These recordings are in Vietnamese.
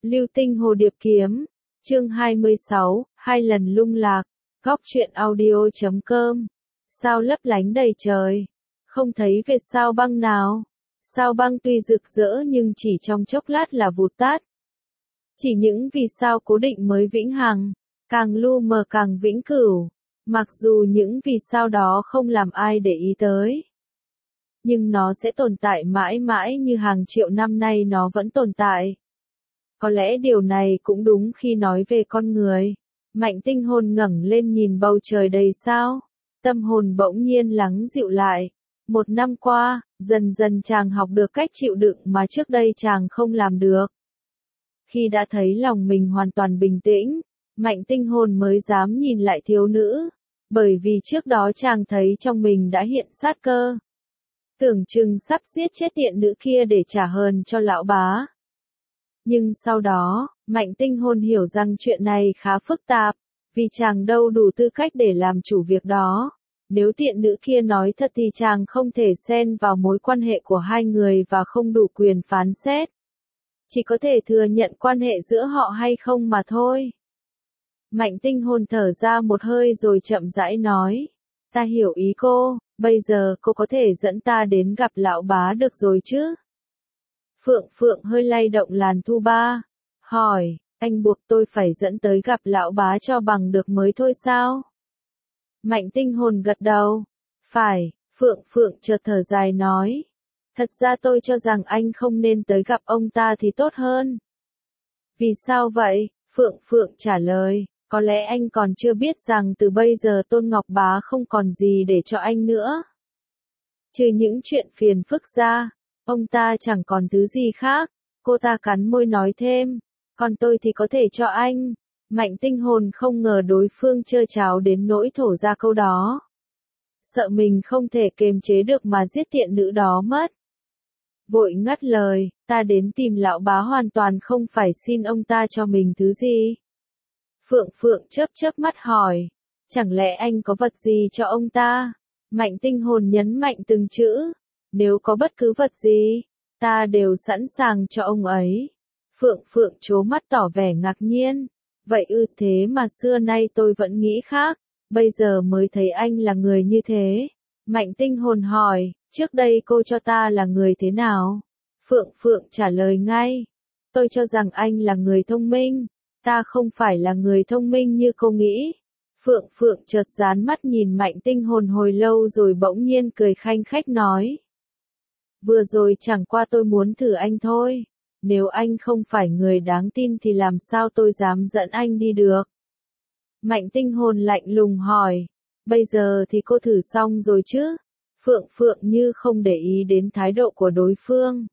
Lưu tinh hồ điệp kiếm. Chương 26, hai lần lung lạc. Góc truyện audio.com. Sao lấp lánh đầy trời. Không thấy vệt sao băng nào. Sao băng tuy rực rỡ nhưng chỉ trong chốc lát là vụt tắt. Chỉ những vì sao cố định mới vĩnh hằng, càng lu mờ càng vĩnh cửu. Mặc dù những vì sao đó không làm ai để ý tới, nhưng nó sẽ tồn tại mãi mãi như hàng triệu năm nay nó vẫn tồn tại. Có lẽ điều này cũng đúng khi nói về con người. Mạnh tinh hồn ngẩng lên nhìn bầu trời đầy sao. Tâm hồn bỗng nhiên lắng dịu lại. 1 năm qua, dần dần chàng học được cách chịu đựng mà trước đây chàng không làm được. Khi đã thấy lòng mình hoàn toàn bình tĩnh, mạnh tinh hồn mới dám nhìn lại thiếu nữ. Bởi vì trước đó chàng thấy trong mình đã hiện sát cơ. Tưởng chừng sắp giết chết tiện nữ kia để trả hờn cho lão bá. Nhưng sau đó, mạnh tinh hồn hiểu rằng chuyện này khá phức tạp, vì chàng đâu đủ tư cách để làm chủ việc đó. Nếu tiện nữ kia nói thật thì chàng không thể xen vào mối quan hệ của hai người và không đủ quyền phán xét. Chỉ có thể thừa nhận quan hệ giữa họ hay không mà thôi. Mạnh tinh hồn thở ra một hơi rồi chậm rãi nói. Ta hiểu ý cô, bây giờ cô có thể dẫn ta đến gặp lão bá được rồi chứ? Phượng Phượng hơi lay động làn thu ba. Hỏi, anh buộc tôi phải dẫn tới gặp lão bá cho bằng được mới thôi sao? Mạnh tinh hồn gật đầu. Phải, Phượng Phượng chợt thở dài nói. Thật ra tôi cho rằng anh không nên tới gặp ông ta thì tốt hơn. Vì sao vậy? Phượng Phượng trả lời. Có lẽ anh còn chưa biết rằng từ bây giờ Tôn Ngọc Bá không còn gì để cho anh nữa. Trừ những chuyện phiền phức ra, ông ta chẳng còn thứ gì khác. Cô ta cắn môi nói thêm. Còn tôi thì có thể cho anh. Mạnh tinh hồn không ngờ đối phương trơ tráo đến nỗi thổ ra câu đó. Sợ mình không thể kềm chế được mà giết tiện nữ đó mất. Vội ngắt lời, ta đến tìm lão bá hoàn toàn không phải xin ông ta cho mình thứ gì. Phượng Phượng chớp chớp mắt hỏi, chẳng lẽ anh có vật gì cho ông ta? Mạnh tinh hồn nhấn mạnh từng chữ, nếu có bất cứ vật gì, ta đều sẵn sàng cho ông ấy. Phượng Phượng trố mắt tỏ vẻ ngạc nhiên, vậy thế mà xưa nay tôi vẫn nghĩ khác, bây giờ mới thấy anh là người như thế. Mạnh tinh hồn hỏi, trước đây cô cho ta là người thế nào? Phượng Phượng trả lời ngay, tôi cho rằng anh là người thông minh. Ta không phải là người thông minh như cô nghĩ. Phượng Phượng chợt dán mắt nhìn mạnh tinh hồn hồi lâu rồi bỗng nhiên cười khanh khách nói. Vừa rồi chẳng qua tôi muốn thử anh thôi. Nếu anh không phải người đáng tin thì làm sao tôi dám dẫn anh đi được? Mạnh tinh hồn lạnh lùng hỏi. Bây giờ thì cô thử xong rồi chứ? Phượng Phượng như không để ý đến thái độ của đối phương.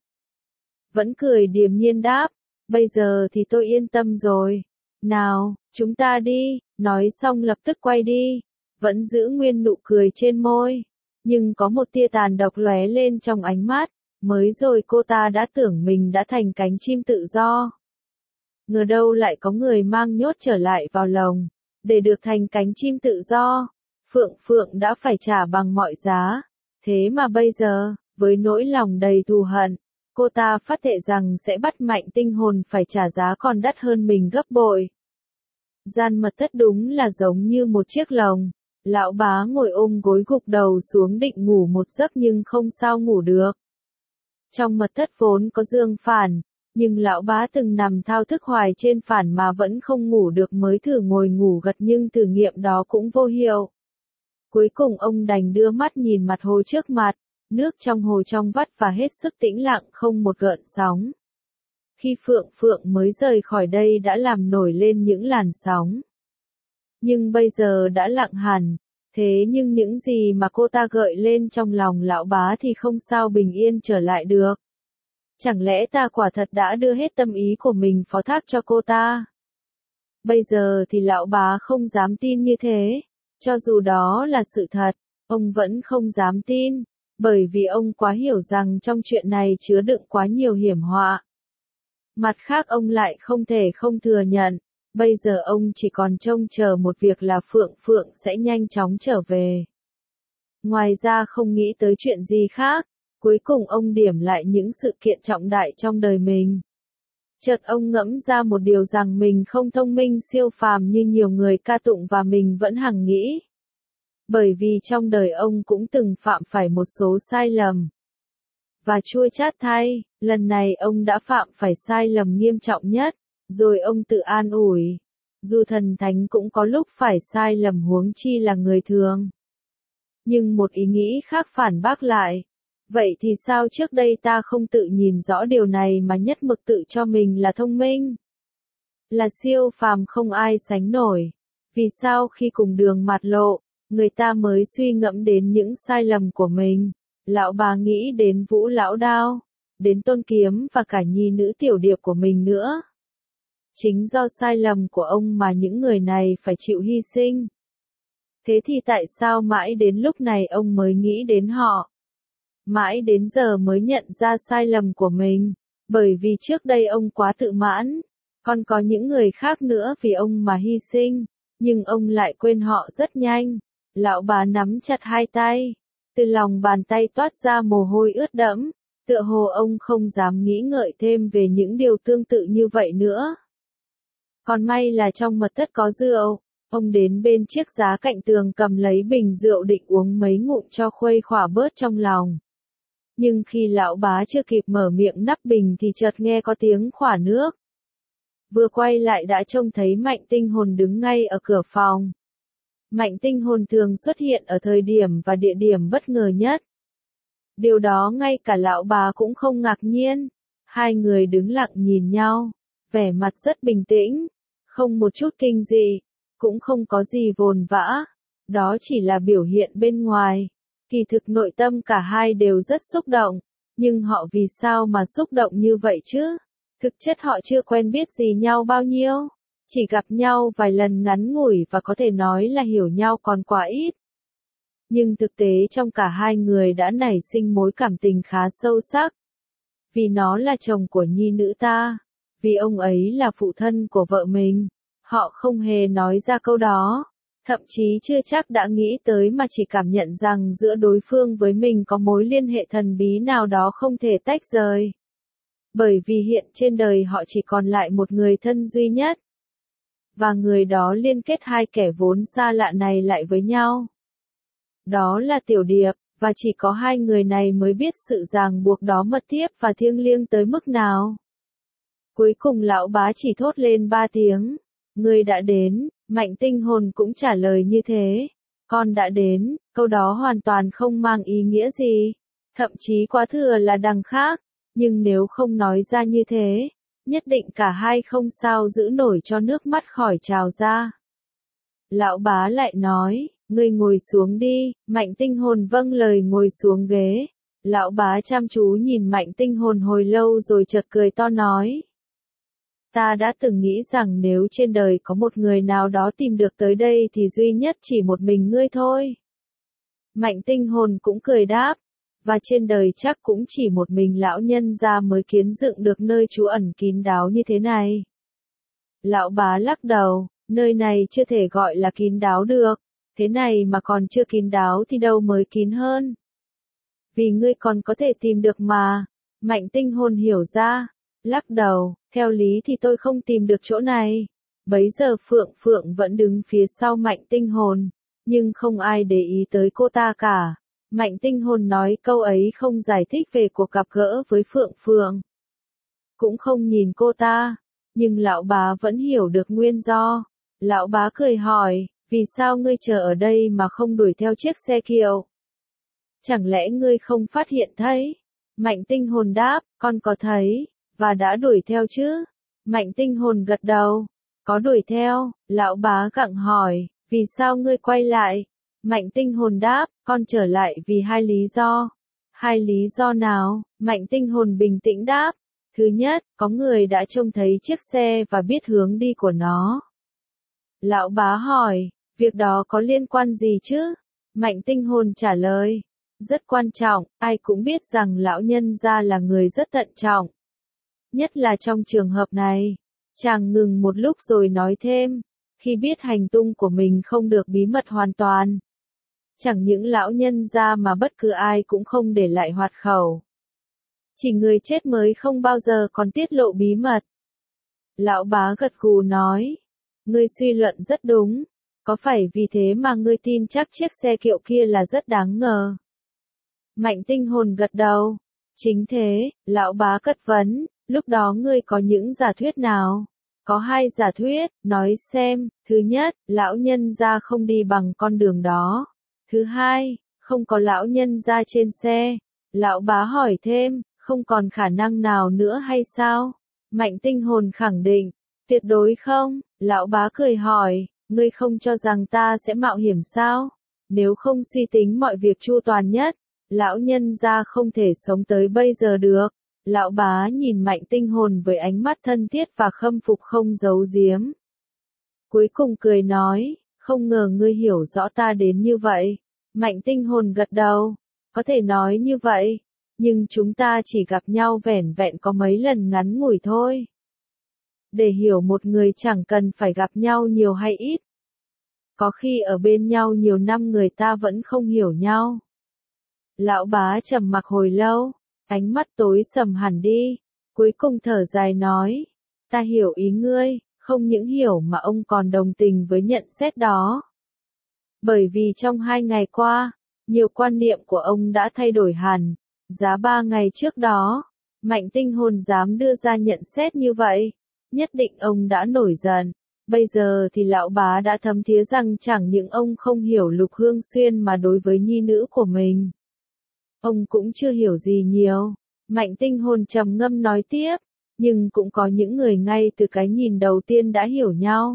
Vẫn cười điềm nhiên đáp. Bây giờ thì tôi yên tâm rồi. Nào, chúng ta đi, nói xong lập tức quay đi. Vẫn giữ nguyên nụ cười trên môi. Nhưng có một tia tàn độc lóe lên trong ánh mắt. Mới rồi cô ta đã tưởng mình đã thành cánh chim tự do. Ngờ đâu lại có người mang nhốt trở lại vào lồng. Để được thành cánh chim tự do, Phượng Phượng đã phải trả bằng mọi giá. Thế mà bây giờ, với nỗi lòng đầy thù hận, cô ta phát thệ rằng sẽ bắt mạnh tinh hồn phải trả giá còn đắt hơn mình gấp bội. Gian mật thất đúng là giống như một chiếc lồng. Lão bá ngồi ôm gối gục đầu xuống định ngủ một giấc nhưng không sao ngủ được. Trong mật thất vốn có giường phản, nhưng lão bá từng nằm thao thức hoài trên phản mà vẫn không ngủ được mới thử ngồi ngủ gật nhưng thử nghiệm đó cũng vô hiệu. Cuối cùng ông đành đưa mắt nhìn mặt hồ trước mặt. Nước trong hồ trong vắt và hết sức tĩnh lặng không một gợn sóng. Khi Phượng Phượng mới rời khỏi đây đã làm nổi lên những làn sóng. Nhưng bây giờ đã lặng hẳn. Thế nhưng những gì mà cô ta gợi lên trong lòng lão bá thì không sao bình yên trở lại được. Chẳng lẽ ta quả thật đã đưa hết tâm ý của mình phó thác cho cô ta? Bây giờ thì lão bá không dám tin như thế. Cho dù đó là sự thật, ông vẫn không dám tin. Bởi vì ông quá hiểu rằng trong chuyện này chứa đựng quá nhiều hiểm họa. Mặt khác ông lại không thể không thừa nhận, bây giờ ông chỉ còn trông chờ một việc là Phượng Phượng sẽ nhanh chóng trở về. Ngoài ra không nghĩ tới chuyện gì khác, cuối cùng ông điểm lại những sự kiện trọng đại trong đời mình. Chợt ông ngẫm ra một điều rằng mình không thông minh siêu phàm như nhiều người ca tụng và mình vẫn hằng nghĩ. Bởi vì trong đời ông cũng từng phạm phải một số sai lầm. Và chua chát thay, lần này ông đã phạm phải sai lầm nghiêm trọng nhất, rồi ông tự an ủi. Dù thần thánh cũng có lúc phải sai lầm huống chi là người thường. Nhưng một ý nghĩ khác phản bác lại. Vậy thì sao trước đây ta không tự nhìn rõ điều này mà nhất mực tự cho mình là thông minh? Là siêu phàm không ai sánh nổi. Vì sao khi cùng đường mạt lộ, người ta mới suy ngẫm đến những sai lầm của mình? Lão bà nghĩ đến Vũ Lão Đao, đến Tôn Kiếm và cả nhi nữ tiểu điệp của mình nữa. Chính do sai lầm của ông mà những người này phải chịu hy sinh. Thế thì tại sao mãi đến lúc này ông mới nghĩ đến họ? Mãi đến giờ mới nhận ra sai lầm của mình, bởi vì trước đây ông quá tự mãn, còn có những người khác nữa vì ông mà hy sinh, nhưng ông lại quên họ rất nhanh. Lão bà nắm chặt hai tay, từ lòng bàn tay toát ra mồ hôi ướt đẫm, tựa hồ ông không dám nghĩ ngợi thêm về những điều tương tự như vậy nữa. Còn may là trong mật thất có rượu, ông đến bên chiếc giá cạnh tường cầm lấy bình rượu định uống mấy ngụm cho khuây khỏa bớt trong lòng. Nhưng khi lão bá chưa kịp mở miệng nắp bình thì chợt nghe có tiếng khỏa nước. Vừa quay lại đã trông thấy Mạnh Tinh Hồn đứng ngay ở cửa phòng. Mạnh Tinh Hồn thường xuất hiện ở thời điểm và địa điểm bất ngờ nhất. Điều đó ngay cả lão bà cũng không ngạc nhiên. Hai người đứng lặng nhìn nhau, vẻ mặt rất bình tĩnh, không một chút kinh dị, cũng không có gì vồn vã. Đó chỉ là biểu hiện bên ngoài. Kỳ thực nội tâm cả hai đều rất xúc động, nhưng họ vì sao mà xúc động như vậy chứ? Thực chất họ chưa quen biết gì nhau bao nhiêu, chỉ gặp nhau vài lần ngắn ngủi và có thể nói là hiểu nhau còn quá ít. Nhưng thực tế trong cả hai người đã nảy sinh mối cảm tình khá sâu sắc. Vì nó là chồng của nhi nữ ta, vì ông ấy là phụ thân của vợ mình, họ không hề nói ra câu đó. Thậm chí chưa chắc đã nghĩ tới mà chỉ cảm nhận rằng giữa đối phương với mình có mối liên hệ thần bí nào đó không thể tách rời. Bởi vì hiện trên đời họ chỉ còn lại một người thân duy nhất. Và người đó liên kết hai kẻ vốn xa lạ này lại với nhau. Đó là Tiểu Điệp, và chỉ có hai người này mới biết sự ràng buộc đó mật thiết và thiêng liêng tới mức nào. Cuối cùng lão bá chỉ thốt lên 3 tiếng. Người đã đến. Mạnh Tinh Hồn cũng trả lời như thế. Con đã đến, câu đó hoàn toàn không mang ý nghĩa gì. Thậm chí quá thừa là đằng khác. Nhưng nếu không nói ra như thế, nhất định cả hai không sao giữ nổi cho nước mắt khỏi trào ra. Lão bá lại nói, ngươi ngồi xuống đi. Mạnh Tinh Hồn vâng lời ngồi xuống ghế. Lão bá chăm chú nhìn Mạnh Tinh Hồn hồi lâu rồi chợt cười to nói. Ta đã từng nghĩ rằng nếu trên đời có một người nào đó tìm được tới đây thì duy nhất chỉ một mình ngươi thôi. Mạnh Tinh Hồn cũng cười đáp, và trên đời chắc cũng chỉ một mình lão nhân gia mới kiến dựng được nơi trú ẩn kín đáo như thế này. Lão bá lắc đầu, nơi này chưa thể gọi là kín đáo được, thế này mà còn chưa kín đáo thì đâu mới kín hơn. Vì ngươi còn có thể tìm được mà. Mạnh Tinh Hồn hiểu ra, lắc đầu, theo lý thì tôi không tìm được chỗ này. Bấy giờ Phượng Phượng vẫn đứng phía sau Mạnh Tinh Hồn, nhưng không ai để ý tới cô ta cả. Mạnh Tinh Hồn nói câu ấy không giải thích về cuộc gặp gỡ với Phượng Phượng. Cũng không nhìn cô ta, nhưng lão bá vẫn hiểu được nguyên do. Lão bá cười hỏi, vì sao ngươi chờ ở đây mà không đuổi theo chiếc xe kiệu? Chẳng lẽ ngươi không phát hiện thấy? Mạnh Tinh Hồn đáp, con có thấy, và đã đuổi theo chứ? Mạnh Tinh Hồn gật đầu, có đuổi theo. Lão bá gặng hỏi, vì sao ngươi quay lại? Mạnh Tinh Hồn đáp, con trở lại vì hai lý do. Hai lý do nào? Mạnh Tinh Hồn bình tĩnh đáp. Thứ nhất, có người đã trông thấy chiếc xe và biết hướng đi của nó. Lão bá hỏi, việc đó có liên quan gì chứ? Mạnh Tinh Hồn trả lời, rất quan trọng, ai cũng biết rằng lão nhân gia là người rất thận trọng. Nhất là trong trường hợp này. Chàng ngừng một lúc rồi nói thêm, khi biết hành tung của mình không được bí mật hoàn toàn. Chẳng những lão nhân gia mà bất cứ ai cũng không để lại hoạt khẩu. Chỉ người chết mới không bao giờ còn tiết lộ bí mật. Lão bá gật gù nói. Ngươi suy luận rất đúng. Có phải vì thế mà ngươi tin chắc chiếc xe kiệu kia là rất đáng ngờ? Mạnh Tinh Hồn gật đầu. Chính thế, lão bá cất vấn, lúc đó ngươi có những giả thuyết nào? Có hai giả thuyết, nói xem. Thứ nhất, lão nhân gia không đi bằng con đường đó. Thứ hai, không có lão nhân gia trên xe. Lão bá hỏi thêm, không còn khả năng nào nữa hay sao? Mạnh Tinh Hồn khẳng định, tuyệt đối không. Lão bá cười hỏi, ngươi không cho rằng ta sẽ mạo hiểm sao? Nếu không suy tính mọi việc chu toàn nhất, lão nhân gia không thể sống tới bây giờ được. Lão bá nhìn Mạnh Tinh Hồn với ánh mắt thân thiết và khâm phục không giấu giếm. Cuối cùng cười nói, không ngờ ngươi hiểu rõ ta đến như vậy. Mạnh Tinh Hồn gật đầu, có thể nói như vậy, nhưng chúng ta chỉ gặp nhau vẻn vẹn có mấy lần ngắn ngủi thôi. Để hiểu một người chẳng cần phải gặp nhau nhiều hay ít. Có khi ở bên nhau nhiều năm người ta vẫn không hiểu nhau. Lão bá trầm mặc hồi lâu, ánh mắt tối sầm hẳn đi, cuối cùng thở dài nói, ta hiểu ý ngươi, không những hiểu mà ông còn đồng tình với nhận xét đó. Bởi vì trong 2 ngày qua, nhiều quan niệm của ông đã thay đổi hẳn, giá 3 ngày trước đó, Mạnh Tinh Hồn dám đưa ra nhận xét như vậy, nhất định ông đã nổi giận. Bây giờ thì lão bá đã thấm thía rằng chẳng những ông không hiểu Lục Hương Xuyên mà đối với nhi nữ của mình, ông cũng chưa hiểu gì nhiều. Mạnh Tinh Hồn trầm ngâm nói tiếp, nhưng cũng có những người ngay từ cái nhìn đầu tiên đã hiểu nhau.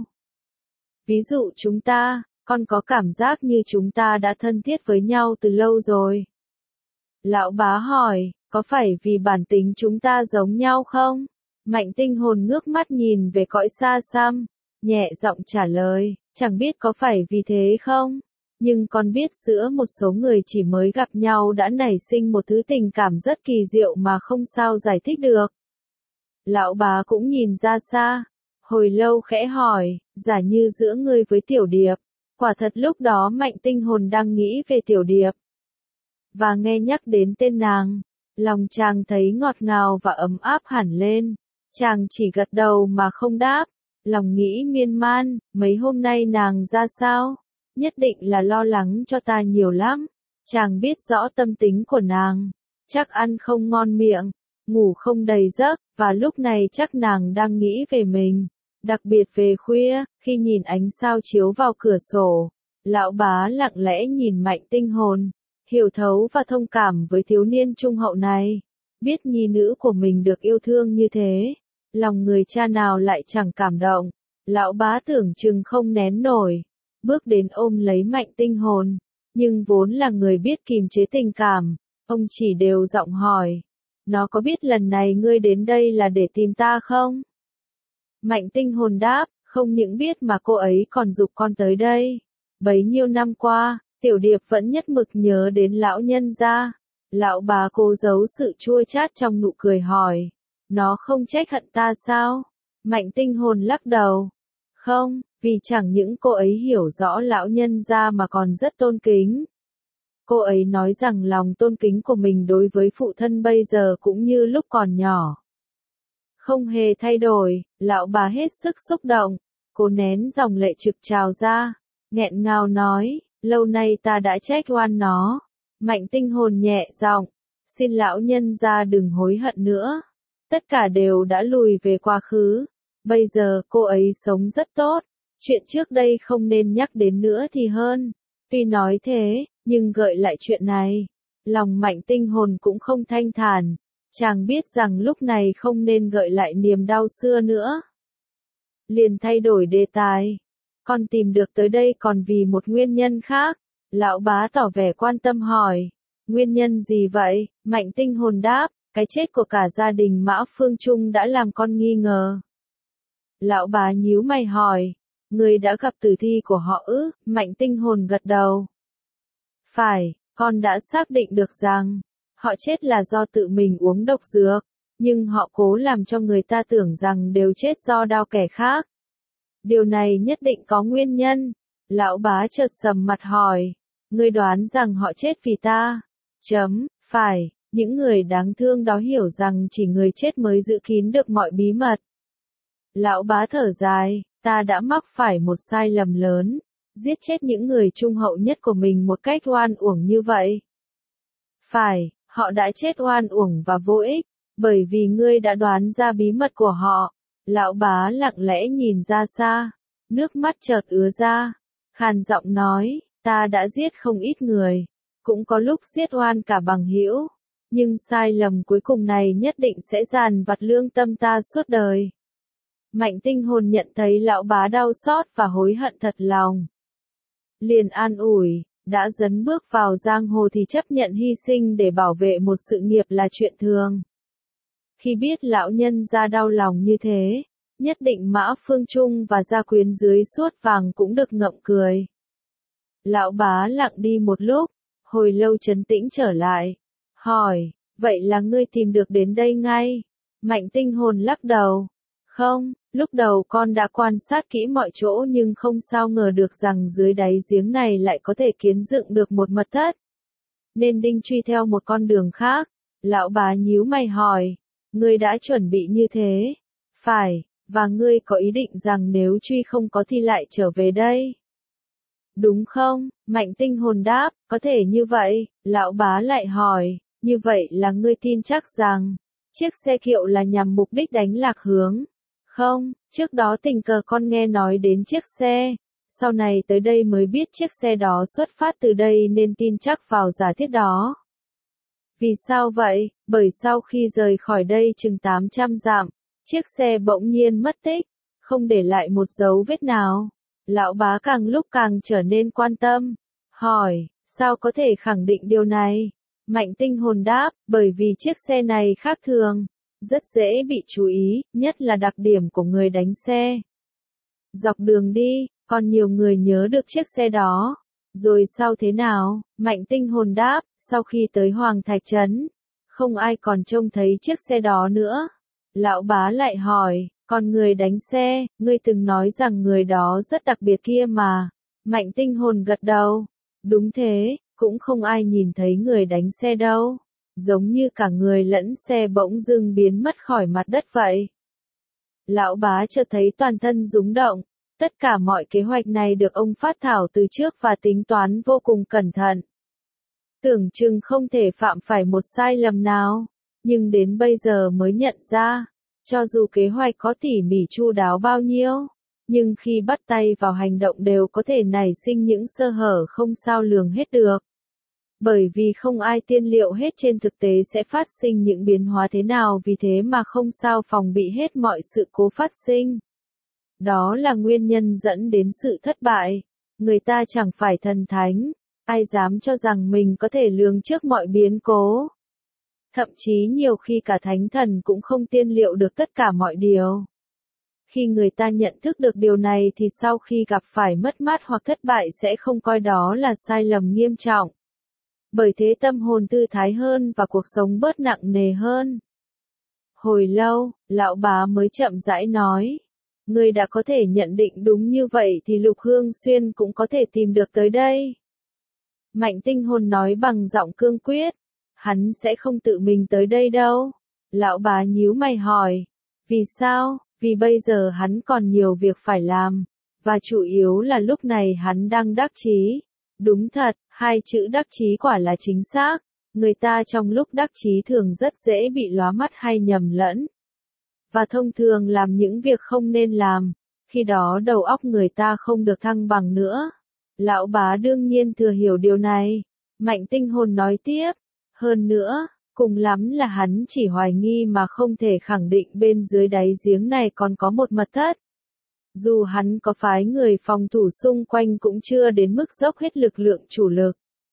Ví dụ chúng ta, con có cảm giác như chúng ta đã thân thiết với nhau từ lâu rồi. Lão bá hỏi, có phải vì bản tính chúng ta giống nhau không? Mạnh Tinh Hồn ngước mắt nhìn về cõi xa xăm, nhẹ giọng trả lời, chẳng biết có phải vì thế không? Nhưng con biết giữa một số người chỉ mới gặp nhau đã nảy sinh một thứ tình cảm rất kỳ diệu mà không sao giải thích được. Lão bá cũng nhìn ra xa, hồi lâu khẽ hỏi, giả như giữa ngươi với Tiểu Điệp. Quả thật lúc đó Mạnh Tinh Hồn đang nghĩ về Tiểu Điệp. Và nghe nhắc đến tên nàng, lòng chàng thấy ngọt ngào và ấm áp hẳn lên. Chàng chỉ gật đầu mà không đáp, lòng nghĩ miên man, mấy hôm nay nàng ra sao? Nhất định là lo lắng cho ta nhiều lắm. Chàng biết rõ tâm tính của nàng, chắc ăn không ngon miệng, ngủ không đầy giấc, và lúc này chắc nàng đang nghĩ về mình. Đặc biệt về khuya, khi nhìn ánh sao chiếu vào cửa sổ, lão bá lặng lẽ nhìn Mạnh Tinh Hồn, hiểu thấu và thông cảm với thiếu niên trung hậu này. Biết nhi nữ của mình được yêu thương như thế, lòng người cha nào lại chẳng cảm động. Lão bá tưởng chừng không nén nổi, bước đến ôm lấy Mạnh Tinh Hồn, nhưng vốn là người biết kìm chế tình cảm, ông chỉ đều giọng hỏi, nó có biết lần này ngươi đến đây là để tìm ta không? Mạnh Tinh Hồn đáp, không những biết mà cô ấy còn giục con tới đây. Bấy nhiêu năm qua, Tiểu Điệp vẫn nhất mực nhớ đến lão nhân gia. Lão bá cố giấu sự chua chát trong nụ cười hỏi, nó không trách hận ta sao? Mạnh Tinh Hồn lắc đầu, không, vì chẳng những cô ấy hiểu rõ lão nhân gia mà còn rất tôn kính. Cô ấy nói rằng lòng tôn kính của mình đối với phụ thân bây giờ cũng như lúc còn nhỏ. Không hề thay đổi, lão bà hết sức xúc động, cố nén dòng lệ trực trào ra, nghẹn ngào nói, lâu nay ta đã trách oan nó. Mạnh Tinh Hồn nhẹ giọng, xin lão nhân gia đừng hối hận nữa. Tất cả đều đã lùi về quá khứ, bây giờ cô ấy sống rất tốt, chuyện trước đây không nên nhắc đến nữa thì hơn. Tuy nói thế, nhưng gợi lại chuyện này, lòng Mạnh Tinh Hồn cũng không thanh thản. Chàng biết rằng lúc này không nên gợi lại niềm đau xưa nữa. Liền thay đổi đề tài. Con tìm được tới đây còn vì một nguyên nhân khác. Lão bá tỏ vẻ quan tâm hỏi. Nguyên nhân gì vậy? Mạnh Tinh Hồn đáp, cái chết của cả gia đình Mã Phương Trung đã làm con nghi ngờ. Lão bá nhíu mày hỏi. Người đã gặp tử thi của họ ư? Mạnh Tinh Hồn gật đầu. Phải, con đã xác định được rằng họ chết là do tự mình uống độc dược, nhưng họ cố làm cho người ta tưởng rằng đều chết do đao kẻ khác. Điều này nhất định có nguyên nhân. Lão bá chợt sầm mặt hỏi, ngươi đoán rằng họ chết vì ta? Phải, những người đáng thương đó hiểu rằng chỉ người chết mới giữ kín được mọi bí mật. Lão bá thở dài, ta đã mắc phải một sai lầm lớn, giết chết những người trung hậu nhất của mình một cách oan uổng như vậy. Phải, họ đã chết oan uổng và vô ích, bởi vì ngươi đã đoán ra bí mật của họ. Lão bá lặng lẽ nhìn ra xa, nước mắt chợt ứa ra, khàn giọng nói, ta đã giết không ít người, cũng có lúc giết oan cả bằng hữu, nhưng sai lầm cuối cùng này nhất định sẽ dằn vặt lương tâm ta suốt đời. Mạnh Tinh Hồn nhận thấy lão bá đau xót và hối hận thật lòng. Liền an ủi, đã dấn bước vào giang hồ thì chấp nhận hy sinh để bảo vệ một sự nghiệp là chuyện thường. Khi biết lão nhân gia đau lòng như thế, nhất định Mã Phương Trung và gia quyến dưới suốt vàng cũng được ngậm cười. Lão bá lặng đi một lúc, hồi lâu trấn tĩnh trở lại, hỏi, vậy là ngươi tìm được đến đây ngay? Mạnh Tinh Hồn lắc đầu, không, lúc đầu con đã quan sát kỹ mọi chỗ nhưng không sao ngờ được rằng dưới đáy giếng này lại có thể kiến dựng được một mật thất. Nên đinh truy theo một con đường khác. Lão bá nhíu mày hỏi, ngươi đã chuẩn bị như thế? Phải, và ngươi có ý định rằng nếu truy không có thì lại trở về đây? Đúng không? Mạnh Tinh Hồn đáp, có thể như vậy. Lão bá lại hỏi, như vậy là ngươi tin chắc rằng chiếc xe kiệu là nhằm mục đích đánh lạc hướng? Không, trước đó tình cờ con nghe nói đến chiếc xe, sau này tới đây mới biết chiếc xe đó xuất phát từ đây nên tin chắc vào giả thiết đó. Vì sao vậy? Bởi sau khi rời khỏi đây chừng 800 dặm, chiếc xe bỗng nhiên mất tích, không để lại một dấu vết nào. Lão bá càng lúc càng trở nên quan tâm, hỏi, sao có thể khẳng định điều này? Mạnh Tinh Hồn đáp, bởi vì chiếc xe này khác thường, rất dễ bị chú ý, nhất là đặc điểm của người đánh xe. Dọc đường đi, còn nhiều người nhớ được chiếc xe đó. Rồi sao thế nào? Mạnh Tinh Hồn đáp, sau khi tới Hoàng Thạch Trấn, không ai còn trông thấy chiếc xe đó nữa. Lão bá lại hỏi, còn người đánh xe, ngươi từng nói rằng người đó rất đặc biệt kia mà. Mạnh Tinh Hồn gật đầu. Đúng thế, cũng không ai nhìn thấy người đánh xe đâu. Giống như cả người lẫn xe bỗng dưng biến mất khỏi mặt đất vậy. Lão bá chợt thấy toàn thân rúng động. Tất cả mọi kế hoạch này được ông phát thảo từ trước và tính toán vô cùng cẩn thận. Tưởng chừng không thể phạm phải một sai lầm nào, nhưng đến bây giờ mới nhận ra, cho dù kế hoạch có tỉ mỉ chu đáo bao nhiêu, nhưng khi bắt tay vào hành động đều có thể nảy sinh những sơ hở không sao lường hết được. Bởi vì không ai tiên liệu hết trên thực tế sẽ phát sinh những biến hóa thế nào, vì thế mà không sao phòng bị hết mọi sự cố phát sinh. Đó là nguyên nhân dẫn đến sự thất bại. Người ta chẳng phải thần thánh, ai dám cho rằng mình có thể lường trước mọi biến cố. Thậm chí nhiều khi cả thánh thần cũng không tiên liệu được tất cả mọi điều. Khi người ta nhận thức được điều này thì sau khi gặp phải mất mát hoặc thất bại sẽ không coi đó là sai lầm nghiêm trọng. Bởi thế tâm hồn thư thái hơn và cuộc sống bớt nặng nề hơn. Hồi lâu, lão bá mới chậm rãi nói. Ngươi đã có thể nhận định đúng như vậy thì Lục Hương Xuyên cũng có thể tìm được tới đây. Mạnh Tinh Hồn nói bằng giọng cương quyết. Hắn sẽ không tự mình tới đây đâu. Lão bá nhíu mày hỏi. Vì sao? Vì bây giờ hắn còn nhiều việc phải làm. Và chủ yếu là lúc này hắn đang đắc chí. Đúng thật, hai chữ đắc chí quả là chính xác. Người ta trong lúc đắc chí thường rất dễ bị lóa mắt hay nhầm lẫn. Và thông thường làm những việc không nên làm, khi đó đầu óc người ta không được thăng bằng nữa. Lão bá đương nhiên thừa hiểu điều này. Mạnh Tinh Hồn nói tiếp, hơn nữa, cùng lắm là hắn chỉ hoài nghi mà không thể khẳng định bên dưới đáy giếng này còn có một mật thất. Dù hắn có phái người phòng thủ xung quanh cũng chưa đến mức dốc hết lực lượng chủ lực.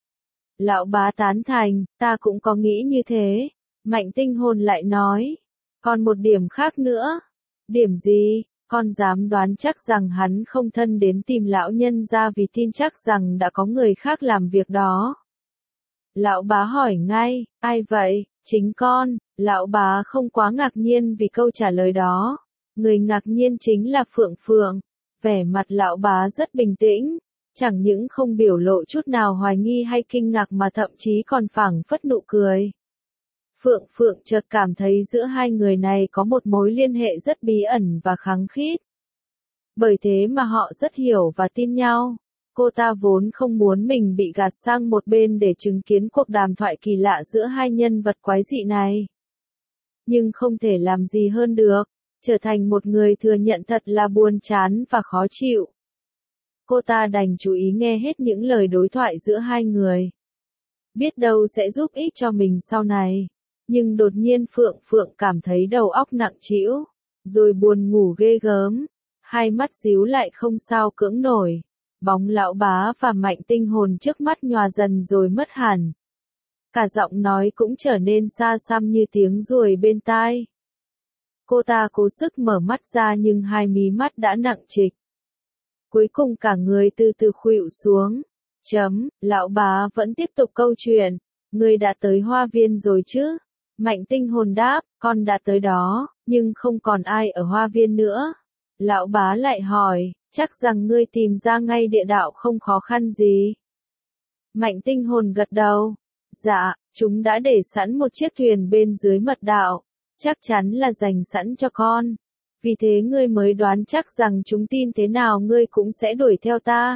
Lão bá tán thành, ta cũng có nghĩ như thế. Mạnh Tinh Hồn lại nói. Còn một điểm khác nữa. Điểm gì? Con dám đoán chắc rằng hắn không thân đến tìm lão nhân ra vì tin chắc rằng đã có người khác làm việc đó. Lão bá hỏi ngay, ai vậy? Chính con. Lão bá không quá ngạc nhiên vì câu trả lời đó. Người ngạc nhiên chính là Phượng Phượng. Vẻ mặt lão bá rất bình tĩnh. Chẳng những không biểu lộ chút nào hoài nghi hay kinh ngạc mà thậm chí còn phảng phất nụ cười. Phượng Phượng chợt cảm thấy giữa hai người này có một mối liên hệ rất bí ẩn và khăng khít. Bởi thế mà họ rất hiểu và tin nhau. Cô ta vốn không muốn mình bị gạt sang một bên để chứng kiến cuộc đàm thoại kỳ lạ giữa hai nhân vật quái dị này. Nhưng không thể làm gì hơn được, trở thành một người thừa nhận thật là buồn chán và khó chịu. Cô ta đành chú ý nghe hết những lời đối thoại giữa hai người. Biết đâu sẽ giúp ích cho mình sau này. Nhưng đột nhiên Phượng Phượng cảm thấy đầu óc nặng trĩu, rồi buồn ngủ ghê gớm, hai mắt díu lại không sao cưỡng nổi. Bóng lão bá và Mạnh Tinh Hồn trước mắt nhòa dần rồi mất hẳn. Cả giọng nói cũng trở nên xa xăm như tiếng ruồi bên tai. Cô ta cố sức mở mắt ra nhưng hai mí mắt đã nặng trịch. Cuối cùng cả người từ từ khuỵu xuống. Lão bá vẫn tiếp tục câu chuyện. Ngươi đã tới hoa viên rồi chứ? Mạnh Tinh Hồn đáp, con đã tới đó, nhưng không còn ai ở hoa viên nữa. Lão bá lại hỏi, chắc rằng ngươi tìm ra ngay địa đạo không khó khăn gì. Mạnh Tinh Hồn gật đầu. Dạ, chúng đã để sẵn một chiếc thuyền bên dưới mật đạo, chắc chắn là dành sẵn cho con. Vì thế ngươi mới đoán chắc rằng chúng tin thế nào ngươi cũng sẽ đuổi theo ta.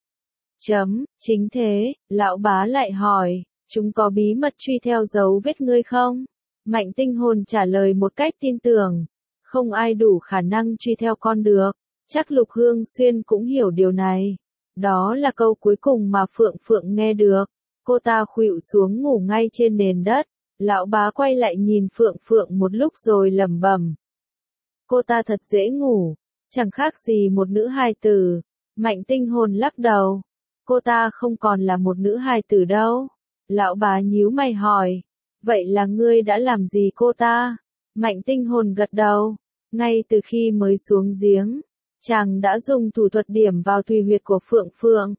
Chính thế, lão bá lại hỏi, chúng có bí mật truy theo dấu vết ngươi không? Mạnh Tinh Hồn trả lời một cách tin tưởng, không ai đủ khả năng truy theo con được, chắc Lục Hương Xuyên cũng hiểu điều này. Đó là câu cuối cùng mà Phượng Phượng nghe được. Cô ta khuỵu xuống ngủ ngay trên nền đất. Lão bá quay lại nhìn Phượng Phượng một lúc rồi lẩm bẩm. Cô ta thật dễ ngủ, chẳng khác gì một nữ hài tử. Mạnh Tinh Hồn lắc đầu. Cô ta không còn là một nữ hài tử đâu. Lão bá nhíu mày hỏi. Vậy là ngươi đã làm gì cô ta? Mạnh Tinh Hồn gật đầu. Ngay từ khi mới xuống giếng, chàng đã dùng thủ thuật điểm vào thùy huyệt của Phượng Phượng.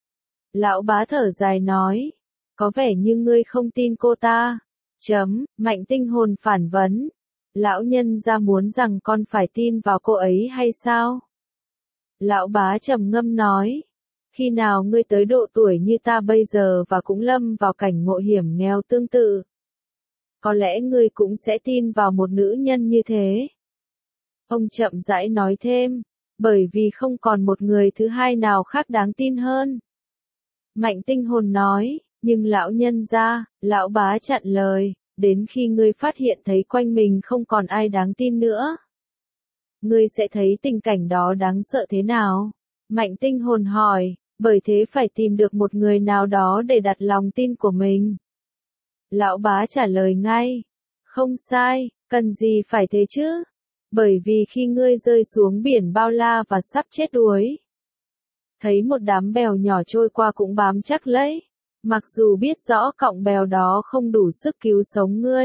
Lão bá thở dài nói. Có vẻ như ngươi không tin cô ta. Mạnh Tinh Hồn phản vấn. Lão nhân gia muốn rằng con phải tin vào cô ấy hay sao? Lão bá trầm ngâm nói. Khi nào ngươi tới độ tuổi như ta bây giờ và cũng lâm vào cảnh ngộ hiểm nghèo tương tự, có lẽ ngươi cũng sẽ tin vào một nữ nhân như thế. Ông chậm rãi nói thêm, bởi vì không còn một người thứ hai nào khác đáng tin hơn. Mạnh Tinh Hồn nói, nhưng lão nhân gia, lão bá chặn lời, đến khi ngươi phát hiện thấy quanh mình không còn ai đáng tin nữa, ngươi sẽ thấy tình cảnh đó đáng sợ thế nào? Mạnh Tinh Hồn hỏi, bởi thế phải tìm được một người nào đó để đặt lòng tin của mình. Lão bá trả lời ngay, không sai, cần gì phải thế chứ? Bởi vì khi ngươi rơi xuống biển bao la và sắp chết đuối, thấy một đám bèo nhỏ trôi qua cũng bám chắc lấy, mặc dù biết rõ cọng bèo đó không đủ sức cứu sống ngươi.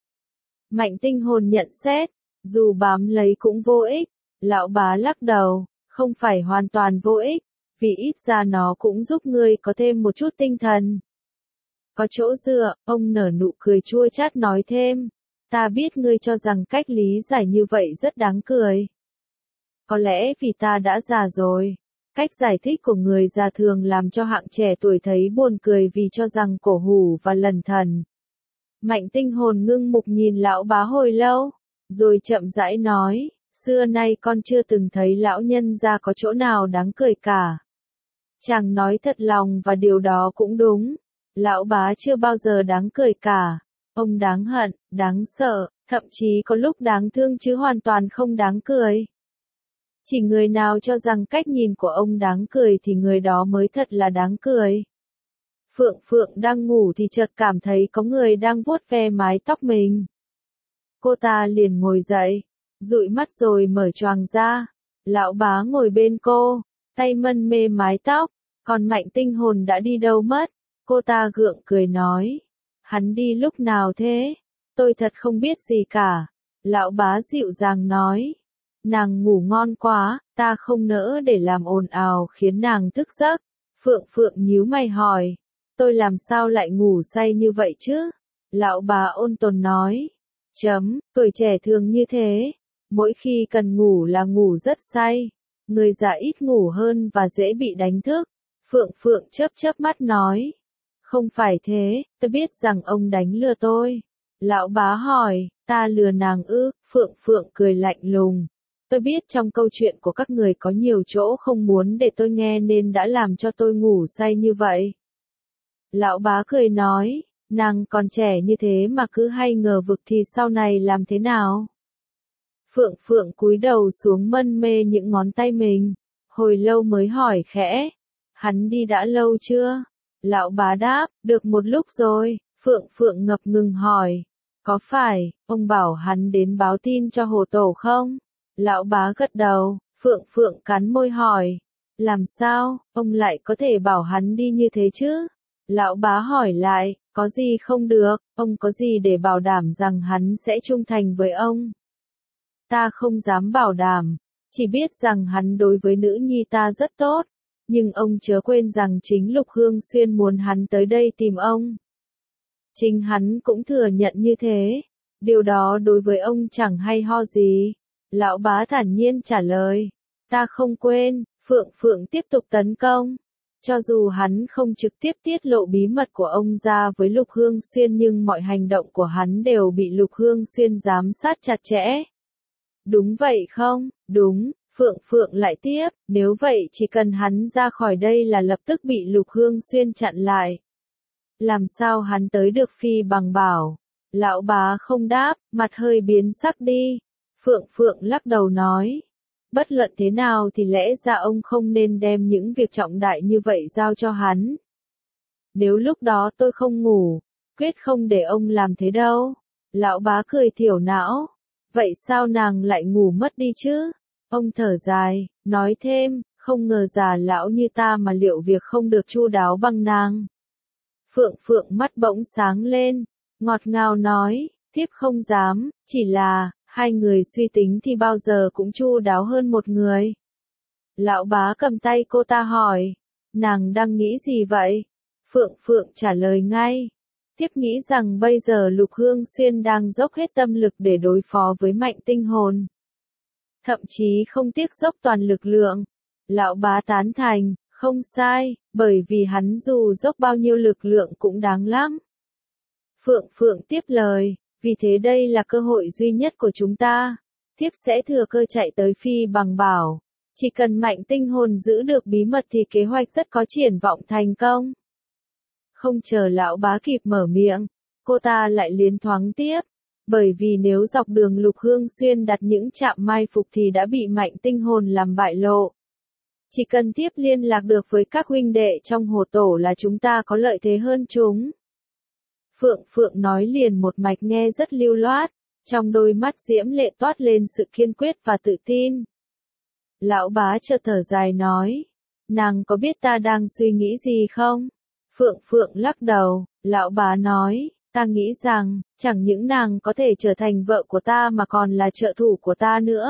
Mạnh Tinh Hồn nhận xét, dù bám lấy cũng vô ích. Lão bá lắc đầu, không phải hoàn toàn vô ích, vì ít ra nó cũng giúp ngươi có thêm một chút tinh thần. Có chỗ dựa, ông nở nụ cười chua chát nói thêm, ta biết ngươi cho rằng cách lý giải như vậy rất đáng cười. Có lẽ vì ta đã già rồi. Cách giải thích của người già thường làm cho hạng trẻ tuổi thấy buồn cười vì cho rằng cổ hủ và lẩn thần. Mạnh Tinh Hồn ngưng mục nhìn lão bá hồi lâu, rồi chậm rãi nói, xưa nay con chưa từng thấy lão nhân gia có chỗ nào đáng cười cả. Chàng nói thật lòng và điều đó cũng đúng. Lão bá chưa bao giờ đáng cười cả. Ông đáng hận, đáng sợ, thậm chí có lúc đáng thương chứ hoàn toàn không đáng cười. Chỉ người nào cho rằng cách nhìn của ông đáng cười thì người đó mới thật là đáng cười. Phượng Phượng đang ngủ thì chợt cảm thấy có người đang vuốt ve mái tóc mình. Cô ta liền ngồi dậy, dụi mắt rồi mở choàng ra. Lão bá ngồi bên cô, tay mân mê mái tóc, còn Mạnh Tinh Hồn đã đi đâu mất? Cô ta gượng cười nói. Hắn đi lúc nào thế? Tôi thật không biết gì cả. Lão bá dịu dàng nói. Nàng ngủ ngon quá, ta không nỡ để làm ồn ào khiến nàng thức giấc. Phượng Phượng nhíu mày hỏi. Tôi làm sao lại ngủ say như vậy chứ? Lão bá ôn tồn nói. Tuổi trẻ thường như thế. Mỗi khi cần ngủ là ngủ rất say. Người già ít ngủ hơn và dễ bị đánh thức. Phượng Phượng chớp chớp mắt nói. Không phải thế, tôi biết rằng ông đánh lừa tôi. Lão bá hỏi, ta lừa nàng ư? Phượng Phượng cười lạnh lùng. Tôi biết trong câu chuyện của các người có nhiều chỗ không muốn để tôi nghe nên đã làm cho tôi ngủ say như vậy. Lão bá cười nói, nàng còn trẻ như thế mà cứ hay ngờ vực thì sau này làm thế nào? Phượng Phượng cúi đầu xuống mân mê những ngón tay mình, hồi lâu mới hỏi khẽ, hắn đi đã lâu chưa? Lão bá đáp, được một lúc rồi. Phượng Phượng ngập ngừng hỏi, có phải, ông bảo hắn đến báo tin cho hồ tổ không? Lão bá gật đầu. Phượng Phượng cắn môi hỏi, làm sao, ông lại có thể bảo hắn đi như thế chứ? Lão bá hỏi lại, có gì không được, ông có gì để bảo đảm rằng hắn sẽ trung thành với ông? Ta không dám bảo đảm, chỉ biết rằng hắn đối với nữ nhi ta rất tốt, nhưng ông chớ quên rằng chính Lục Hương Xuyên muốn hắn tới đây tìm ông. Chính hắn cũng thừa nhận như thế, điều đó đối với ông chẳng hay ho gì. Lão bá thản nhiên trả lời, ta không quên. Phượng Phượng tiếp tục tấn công. Cho dù hắn không trực tiếp tiết lộ bí mật của ông ra với Lục Hương Xuyên nhưng mọi hành động của hắn đều bị Lục Hương Xuyên giám sát chặt chẽ. Đúng vậy không? Đúng. Phượng Phượng lại tiếp, nếu vậy chỉ cần hắn ra khỏi đây là lập tức bị Lục Hương Xuyên chặn lại. Làm sao hắn tới được Phi Bằng Bảo? Lão bá không đáp, mặt hơi biến sắc đi. Phượng Phượng lắc đầu nói, bất luận thế nào thì lẽ ra ông không nên đem những việc trọng đại như vậy giao cho hắn. Nếu lúc đó tôi không ngủ, quyết không để ông làm thế đâu. Lão bá cười thiểu não, vậy sao nàng lại ngủ mất đi chứ? Ông thở dài, nói thêm, không ngờ già lão như ta mà liệu việc không được chu đáo bằng nàng. Phượng Phượng mắt bỗng sáng lên, ngọt ngào nói, thiếp không dám, chỉ là, hai người suy tính thì bao giờ cũng chu đáo hơn một người. Lão bá cầm tay cô ta hỏi, nàng đang nghĩ gì vậy? Phượng Phượng trả lời ngay, thiếp nghĩ rằng bây giờ Lục Hương Xuyên đang dốc hết tâm lực để đối phó với Mạnh Tinh Hồn. Thậm chí không tiếc dốc toàn lực lượng. Lão bá tán thành, không sai, bởi vì hắn dù dốc bao nhiêu lực lượng cũng đáng lắm. Phượng Phượng tiếp lời, vì thế đây là cơ hội duy nhất của chúng ta. Thiếp sẽ thừa cơ chạy tới Phi Bằng Bảo. Chỉ cần Mạnh Tinh Hồn giữ được bí mật thì kế hoạch rất có triển vọng thành công. Không chờ lão bá kịp mở miệng, cô ta lại liến thoáng tiếp. Bởi vì nếu dọc đường Lục Hương Xuyên đặt những trạm mai phục thì đã bị Mạnh Tinh Hồn làm bại lộ. Chỉ cần tiếp liên lạc được với các huynh đệ trong hồ tổ là chúng ta có lợi thế hơn chúng. Phượng Phượng nói liền một mạch nghe rất lưu loát, trong đôi mắt diễm lệ toát lên sự kiên quyết và tự tin. Lão bá chợt thở dài nói, nàng có biết ta đang suy nghĩ gì không? Phượng Phượng lắc đầu, lão bá nói, ta nghĩ rằng, chẳng những nàng có thể trở thành vợ của ta mà còn là trợ thủ của ta nữa.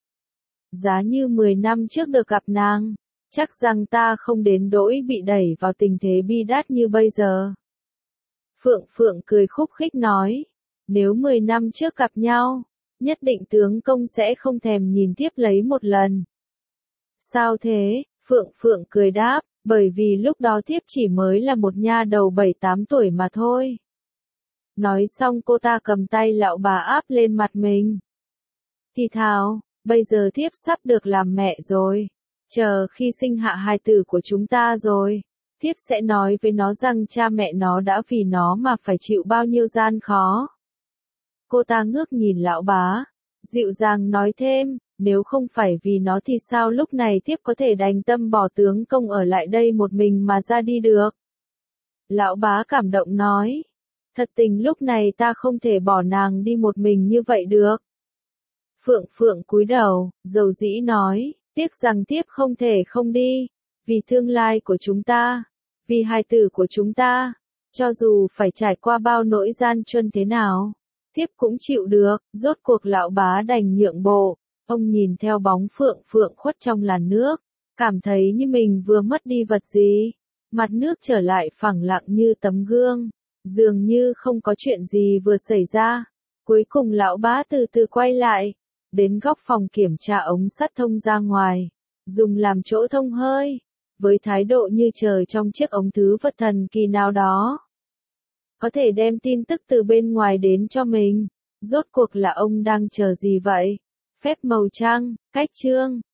Giá như 10 năm trước được gặp nàng, chắc rằng ta không đến nỗi bị đẩy vào tình thế bi đát như bây giờ. Phượng Phượng cười khúc khích nói, nếu 10 năm trước gặp nhau, nhất định tướng công sẽ không thèm nhìn tiếp lấy một lần. Sao thế? Phượng Phượng cười đáp, bởi vì lúc đó thiếp chỉ mới là một nha đầu 7-8 tuổi mà thôi. Nói xong cô ta cầm tay lão bà áp lên mặt mình. Thì thào, bây giờ thiếp sắp được làm mẹ rồi. Chờ khi sinh hạ hài tử của chúng ta rồi, thiếp sẽ nói với nó rằng cha mẹ nó đã vì nó mà phải chịu bao nhiêu gian khó. Cô ta ngước nhìn lão bá, dịu dàng nói thêm, nếu không phải vì nó thì sao lúc này thiếp có thể đành tâm bỏ tướng công ở lại đây một mình mà ra đi được. Lão bá cảm động nói, thật tình lúc này ta không thể bỏ nàng đi một mình như vậy được. Phượng Phượng cúi đầu, dầu dĩ nói, tiếc rằng thiếp không thể không đi, vì tương lai của chúng ta, vì hài tử của chúng ta, cho dù phải trải qua bao nỗi gian truân thế nào, thiếp cũng chịu được. Rốt cuộc lão bá đành nhượng bộ, ông nhìn theo bóng Phượng Phượng khuất trong làn nước, cảm thấy như mình vừa mất đi vật gì, mặt nước trở lại phẳng lặng như tấm gương, dường như không có chuyện gì vừa xảy ra. Cuối cùng lão bá từ từ quay lại, đến góc phòng kiểm tra ống sắt thông ra ngoài, dùng làm chỗ thông hơi, với thái độ như chờ trong chiếc ống thứ vật thần kỳ nào đó. có thể đem tin tức từ bên ngoài đến cho mình. Rốt cuộc là ông đang chờ gì vậy? Phép màu trăng, cách chương.